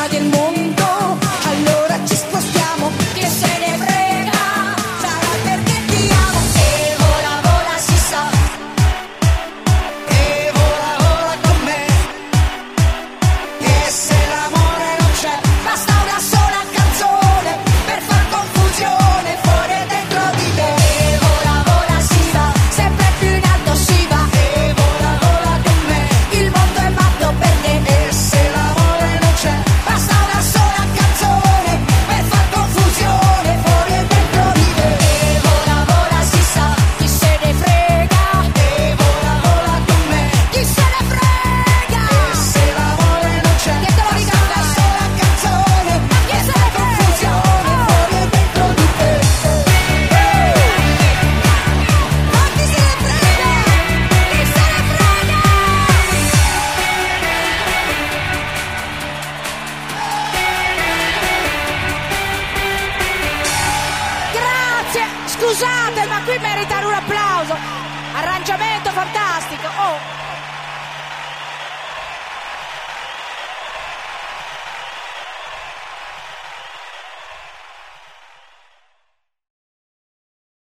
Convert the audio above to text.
accade il mondo, allora ci spostiamo, che se ne frega, sarà perché ti amo. E vola vola si sa, e vola vola con me, e se l'amore non c'è, basta una sola canzone per far confusione fuori e dentro di te. E vola vola si va, sempre più in alto si va, e vola vola con me, il mondo è matto per te. E se l'amore non c'è, basta una sola canzone per far confusione fuori e dentro di te. E vola vola si sa, chi se ne frega, e vola vola con me, chi se ne frega. E se l'amore non c'è, che te lo ricorda una sola canzone, ma chi se ne confusione fuori e dentro di te. Ma chi se ne frega, chi se ne frega. Grazie, scusate, ma qui meritano un applauso. Arrangiamento fantastico. Oh.